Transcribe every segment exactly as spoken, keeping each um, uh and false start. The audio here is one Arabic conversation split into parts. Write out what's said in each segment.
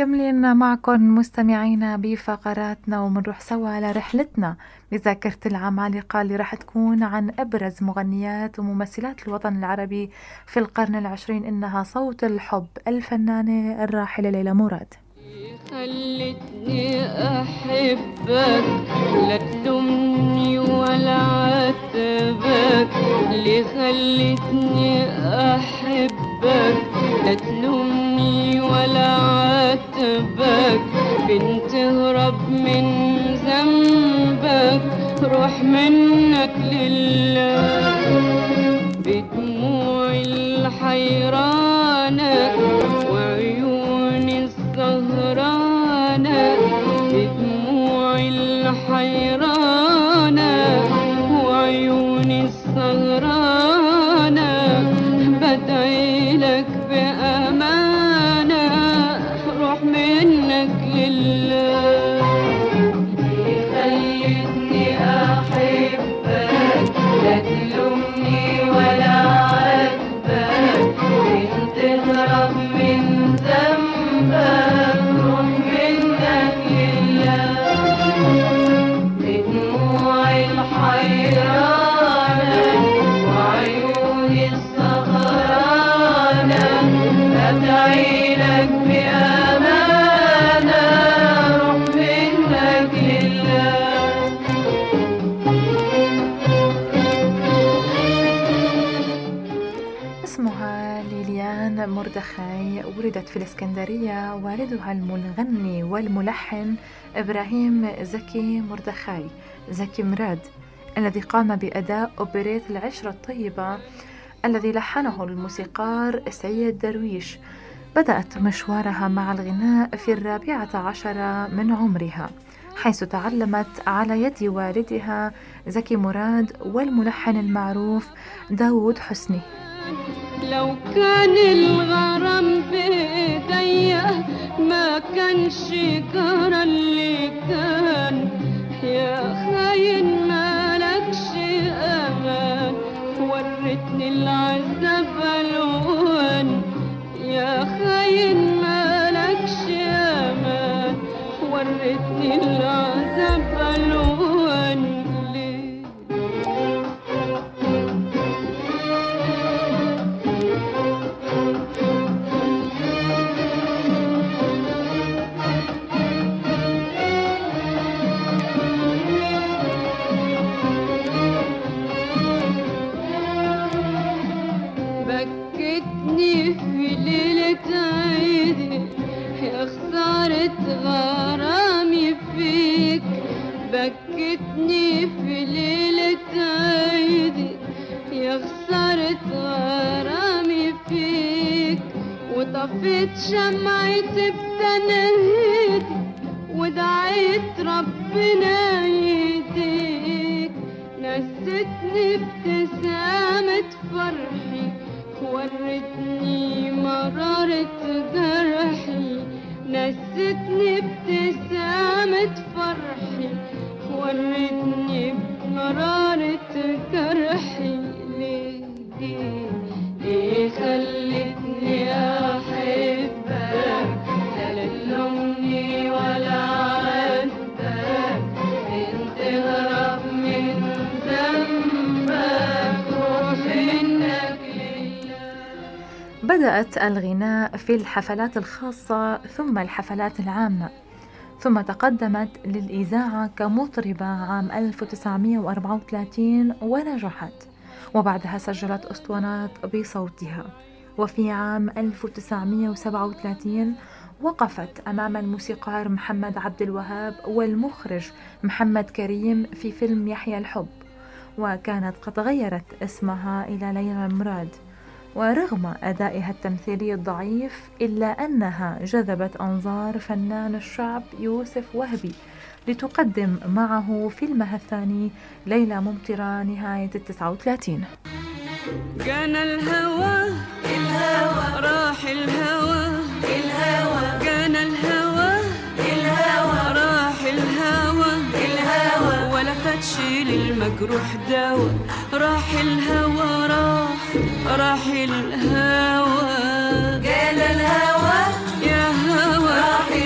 مكملين معكم مستمعينا بفقراتنا ومنروح سوا لرحلتنا بذاكرة العمالقة اللي راح تكون عن أبرز مغنيات وممثلات الوطن العربي في القرن العشرين. إنها صوت الحب الفنانة الراحلة ليلى مراد. خلتني أحبك لا تلومني ولا عاتبك، اللي خلتني أحبك لا تلومني ولا عاتبك، بنت هرب من ذنبك روح منك لله، بدموع الحيرانة وعيوني السهرانة، بدموع الحيرانة وعيوني السهرانة، بدعي لك بأمانة روح منك لله. خلتني أحبك لا تلومني ولا عاتبك، بنت تهرب من ذنبك روح منك لله، بدموع الحيرانة وعيوني السهرانة، بدعي لك بأمانة روح منك لله. اسمها ليليان مردخاي، ولدت في الإسكندرية. والدها المغني والملحن إبراهيم زكي مردخاي زكي مراد، الذي قام بأداء أوبريت العشرة الطيبة الذي لحنه الموسيقار سيد درويش. بدأت مشوارها مع الغناء في الرابعة عشرة من عمرها، حيث تعلمت على يد والدها زكي مراد والملحن المعروف داود حسني. لو كان الغرام بإيديا ما كانش جرى اللي كان، يا خاين مالكش أمان وريتني العذاب ألوان، يا خاين مالكش أمان وريتني العذاب ألوان. ليه بكتني في ليلة عيدي يا خسارة غرامي فيك، بكتني في ليلة عيدي يا خسارة غرامي فيك، وطفيت شمعتي بتنهيدي ودعيت ربنا يهديك، نستني ابتسامة فرحي ورتني مرارة جرحي، نستني ابتسامة فرحي ورتني مرارة جرحي. ليه دي ليه خلتني أحبك لا تلومني ولا عاتبك، بنت هرب من ذنبك روح منك لله. بدأت الغناء في الحفلات الخاصة ثم الحفلات العامة، ثم تقدمت للإذاعة كمطربة عام ألف وتسعمائة وأربعة وثلاثين ونجحت، وبعدها سجلت أسطوانات بصوتها. وفي عام ألف وتسعمائة وسبعة وثلاثين وقفت أمام الموسيقار محمد عبد الوهاب والمخرج محمد كريم في فيلم يحيى الحب، وكانت قد غيرت اسمها إلى ليلى مراد. ورغم أدائها التمثيلي الضعيف إلا أنها جذبت أنظار فنان الشعب يوسف وهبي لتقدم معه فيلمها الثاني ليلى ممطرة نهاية التسعة وثلاثين. جانا الهوى الهوى راح الهوى الهوى، جانا الهوى الهوى راح الهوى الهوى، ولا فتش للمجروح دوا، راح الهوى راح راح الهوى، جانا الهوى يا هوى راح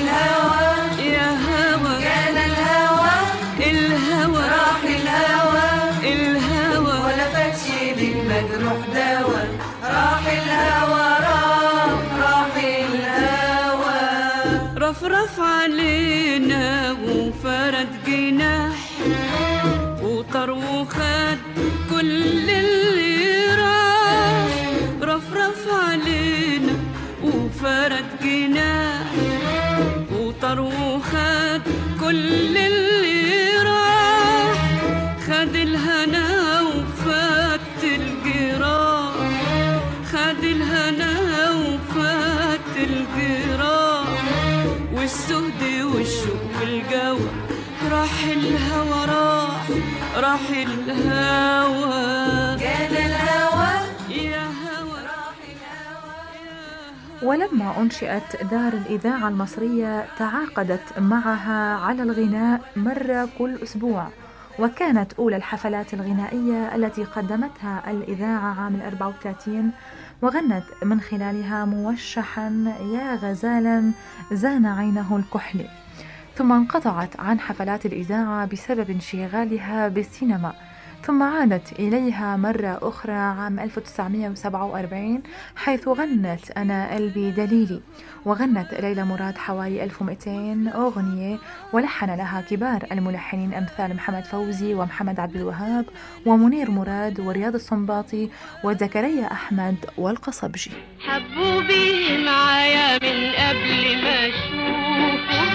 رفرف علينا وفرد جناح وطر وخد كل اللي راح. رفرف علينا وفرد جناح وطر وخد كل اللي راح. خد الهنا وفات الجراح، خد الهنا وفات الجراح. والسهد والشوق والجوى راح الهوى، راح راح الهوى. كان الهوى يا هوى راح الهوى. ولما أنشئت دار الإذاعة المصرية تعاقدت معها على الغناء مرة كل أسبوع، وكانت أولى الحفلات الغنائية التي قدمتها الإذاعة عام أربعة وثلاثين، وغنت من خلالها موشحا يا غزالا زان عينه الكحل. ثم انقطعت عن حفلات الإذاعة بسبب انشغالها بالسينما، ثم عادت إليها مرة أخرى عام ألف وتسعمائة وسبعة وأربعين حيث غنت أنا قلبي دليلي، وغنت ليلى مراد حوالي ألف ومئتين أغنية، ولحن لها كبار الملحنين أمثال محمد فوزي ومحمد عبد الوهاب ومنير مراد ورياض السنباطي وزكريا أحمد والقصبجي. حبوا بيه معايا من قبل ما أشوفه،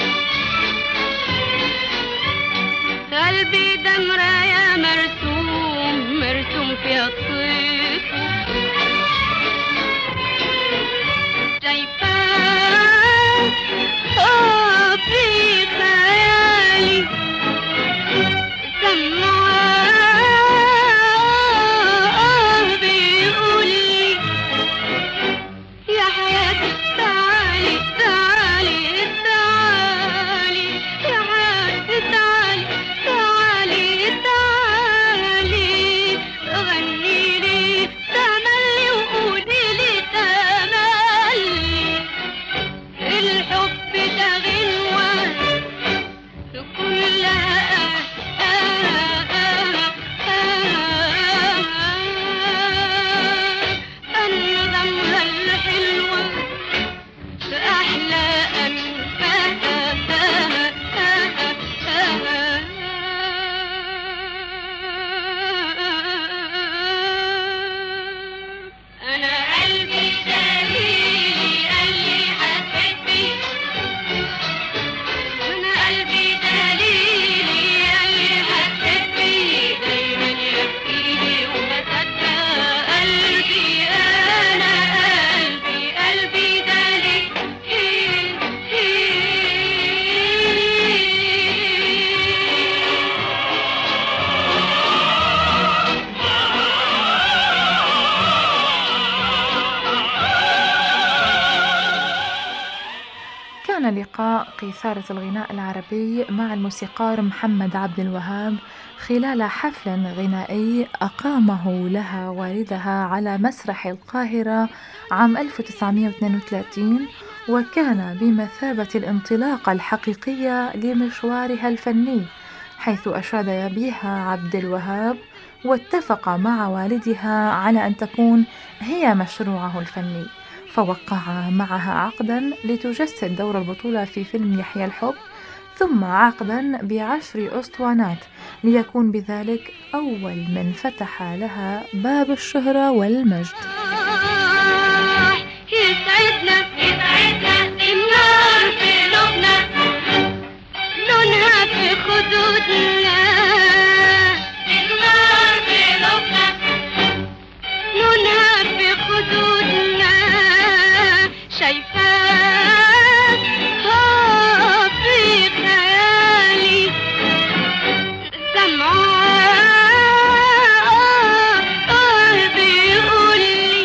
قلبي ده مراية مرسوم مرسوم فيها الصيف. شايفاه اه في خيالي، سمعاه بيقولي يا حياتي تعالي تعالي تعالي يا حياتي تعالي تعالي تعالي. غني لي تملي وقولي لي تملي، الحب ده غنوة كلها أنغمها الحلوة أحلى أنا قلبي دليلي قال لي هتحبي، أنا قلبي دليلي قال لي هتحبي، دايما يبكيلي وما صدق قلبي. أنا قلبي قلبي دليلي. كان لقاء قيثارة الغناء العربي مع الموسيقار محمد عبد الوهاب خلال حفل غنائي أقامه لها والدها على مسرح القاهرة عام ألف وتسعمائة واثنين وثلاثين، وكان بمثابة الانطلاقة الحقيقية لمشوارها الفني، حيث أشاد بها عبد الوهاب واتفق مع والدها على أن تكون هي مشروعه الفني، فوقع معها عقدا لتجسد دور البطولة في فيلم يحيى الحب، ثم عقدا بعشر أسطوانات ليكون بذلك أول من فتح لها باب الشهرة والمجد. يسعدنا يسعدنا النار في قلوبنا، لونها في خدودنا، النار في قلوبنا، لونها في خدودنا. شايفاه اه في خيالي، سمعاه اه بيقولي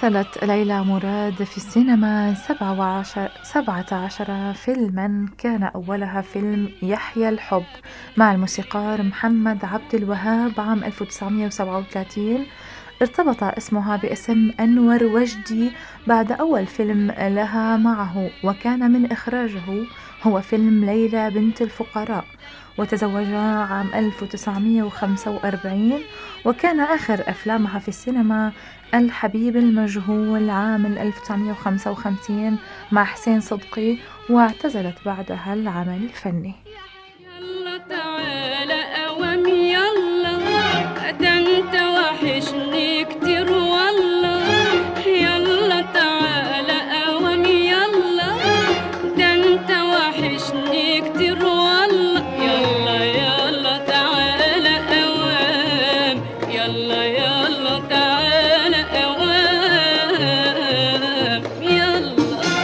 مثلت ليلى مراد في السينما سبعة عشر فيلما، كان أولها فيلم يحيى الحب مع الموسيقار محمد عبد الوهاب عام ألف وتسعمائة وسبعة وثلاثين. ارتبط اسمها باسم أنور وجدي بعد أول فيلم لها معه، وكان من إخراجه هو فيلم ليلى بنت الفقراء، وتزوجا عام ألف وتسعمائة وخمسة وأربعين. وكان آخر أفلامها في السينما الحبيب المجهول عام ألف وتسعمائة وخمسة وخمسين مع حسين صدقي، واعتزلت بعدها العمل الفني. يلا تعالى أوام يلا، ده انت وحشني كتير والله. يلا تعالى أوام يلا، ده انت وحشني كتير والله. يلا يلا تعالى أوام، يلا يلا تعالى أوام يلا.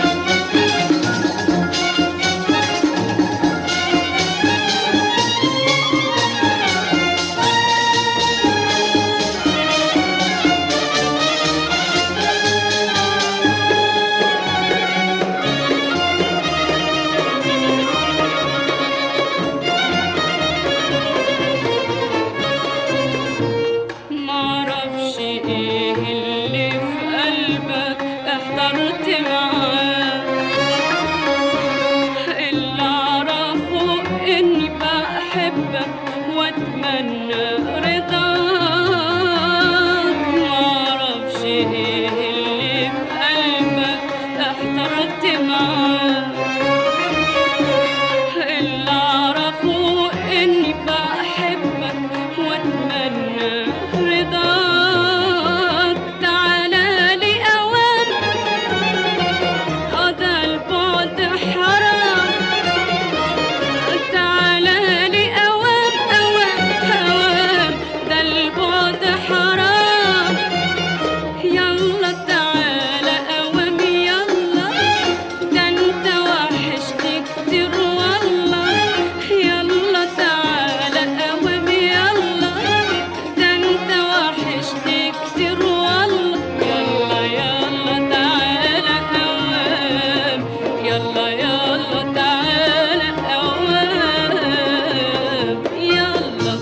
معرفش ايه اللي في قلبك احترت معاه، اللي اعرفه اني بحبك واتمنى رضاك. معرفش ايه اللي في قلبك احترت معاه، اللي اعرفه اني بحبك واتمنى رضاك. تعالى لي اوام، اه ده البعد حرام. تعالى لي اوام اوام اوام، ده البعد حرام. يلا تعالى اوام يلا، ده انت وحشتي كتير والله. يلا تعالى اوام يلا، ده انت وحشتي كتير والله. يلا يلا تعالى اوام، يلا يلا تعالى اوام يلا.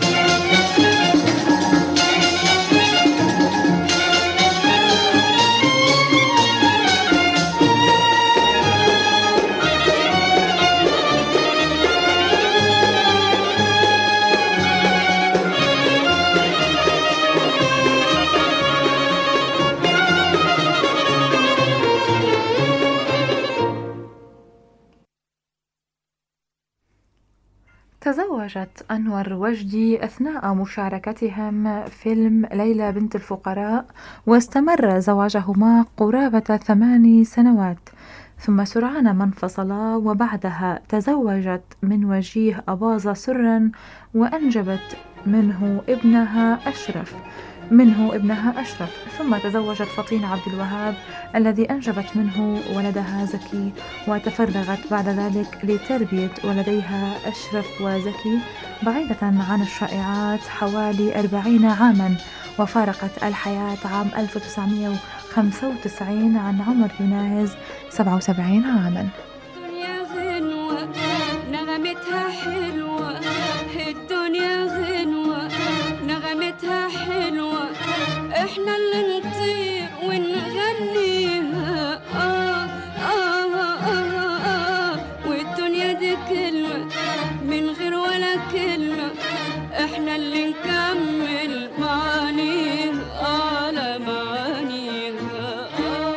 تزوجت أنور وجدي أثناء مشاركتهم فيلم ليلى بنت الفقراء، واستمر زواجهما قرابة ثماني سنوات، ثم سرعان ما انفصلا، وبعدها تزوجت من وجيه أباظة سرا، وأنجبت منه ابنها أشرف منه ابنها أشرف ثم تزوجت فطين عبد الوهاب الذي أنجبت منه ولدها زكي، وتفرغت بعد ذلك لتربية ولديها أشرف وزكي بعيدة عن الشائعات حوالي أربعين عاما، وفارقت الحياة عام ألف وتسعمائة وخمسة وتسعين عن عمر يناهز سبعة وسبعين عاما. الدنيا غنوة نغمتها حلوة، الدنيا غنوة نغمتها حلوة، احنا اللي نطير ونغنيها. آه آه آه آه آه، والدنيا دي كلمة من غير ولا كلمة، احنا اللي نكمل معانيها على معانيها.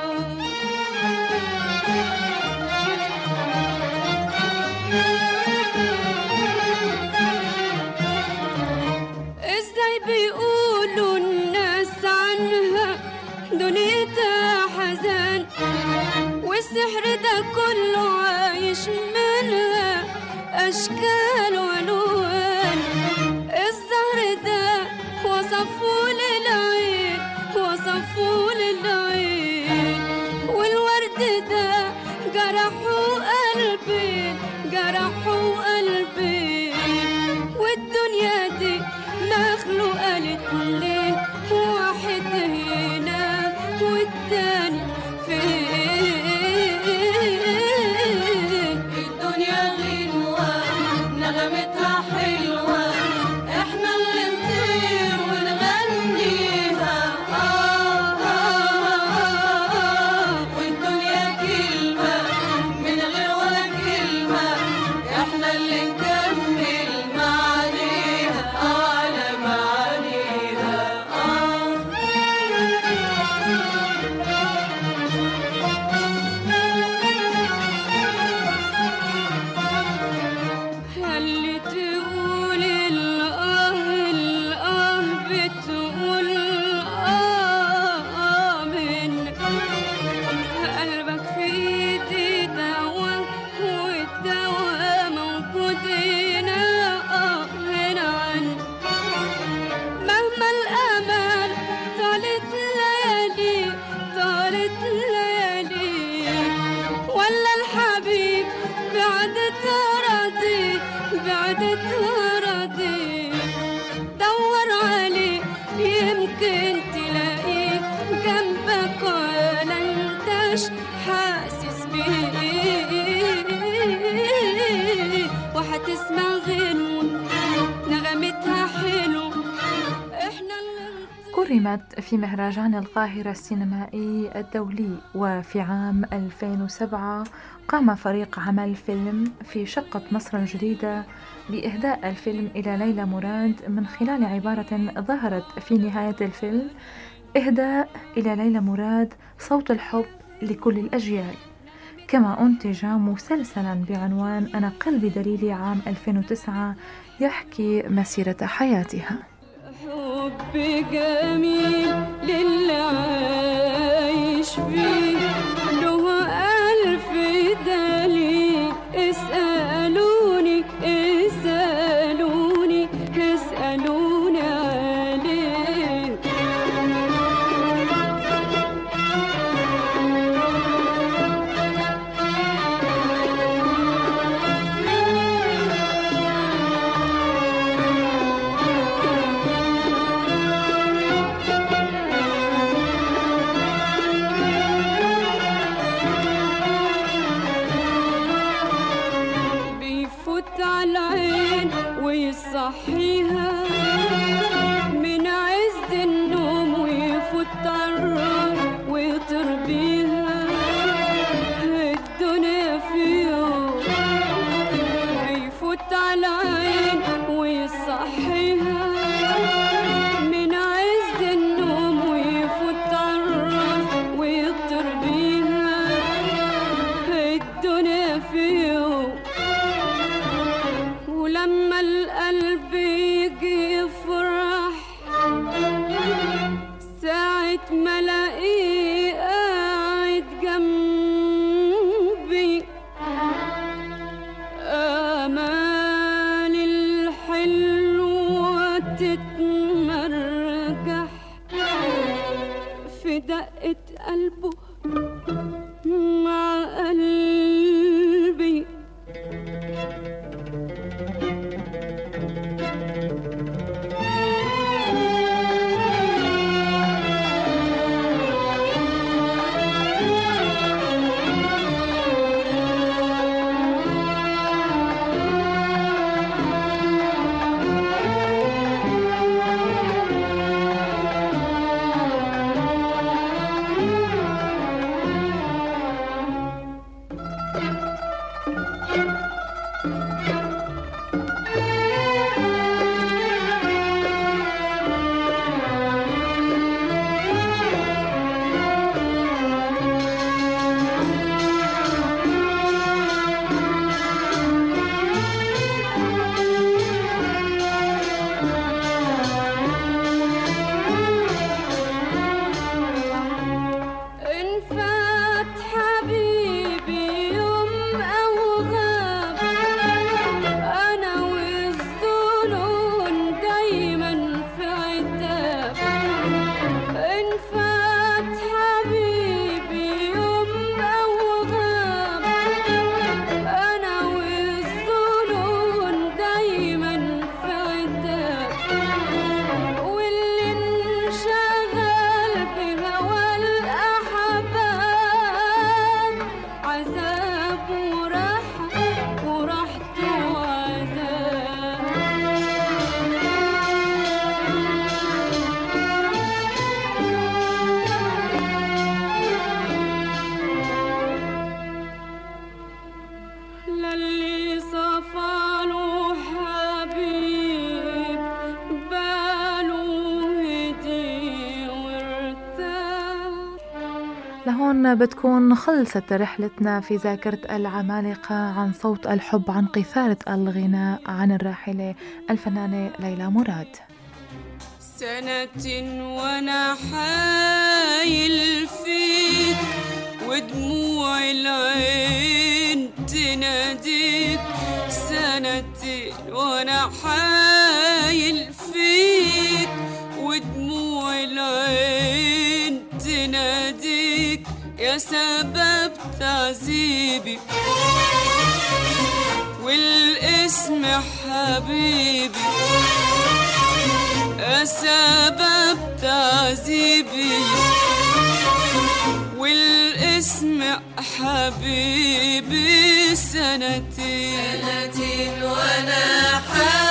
ازاي بيقولوا الناس عنها دنيتها حزان، والسحر ده كله عايش منها اشكال والوان. الزهر ده وصفوه للعين، وصفوه للعين، والورد ده جرحوا قلبي، جرحوا قلبي. والدنيا دي مخلوقة لاتنين، واحد هنا والتاني احنا اللي نكمل معانيها على معانيها. آه اللي تقول الآه الآه بتقول آه منك، قلبك في إيدي دواء والدواء موجود هنا آه هنا عنك. مهما الأمل طالت ليالي طالت ليالي، ولا الحبيب بعدت أراضي بعدت أراضي، دور عليه يمكن تلاقيه جنبك ولا انتش حاسس بيه، وهتسمع غنوة نغمتها حلو احنا اللي كرمت في مهرجان القاهرة السينمائي الدولي، وفي عام ألفين وسبعة قام فريق عمل فيلم في شقة مصر الجديدة بإهداء الفيلم إلى ليلى مراد من خلال عبارة ظهرت في نهاية الفيلم: إهداء إلى ليلى مراد صوت الحب لكل الأجيال. كما أنتج مسلسلا بعنوان أنا قلبي دليلي عام ألفين وتسعة يحكي مسيرة حياتها. حب جميل للي عايش فيه له ألف دليل، اسألوني اسألوني اسألوني عليه. بيفوت على العين ويصحيها من عز النوم، ويفوت على الراس ويطير بيها الدنيا في يوم. بيفوت على العين ويصحيها من عز النوم، ويفوت على الراس ويطير بيها الدنيا في يوم. ولما القلب يجي يفرح ساعة ما الاقيه قاعد جنبي، آمال الحلوة وهون بتكون خلصت رحلتنا في ذاكرة العمالقة عن صوت الحب، عن قيثارة الغناء عن الراحلة الفنانة ليلى مراد. سنة وانا حايل فيك ودموع العين تناديك، سنتين وانا حايل فيك ودموع العين تناديك، يا سبب تعذيبي والاسم حبيبي، يا سبب تعذيبي والاسم حبيبي. سنتين سنتين وانا حبيبي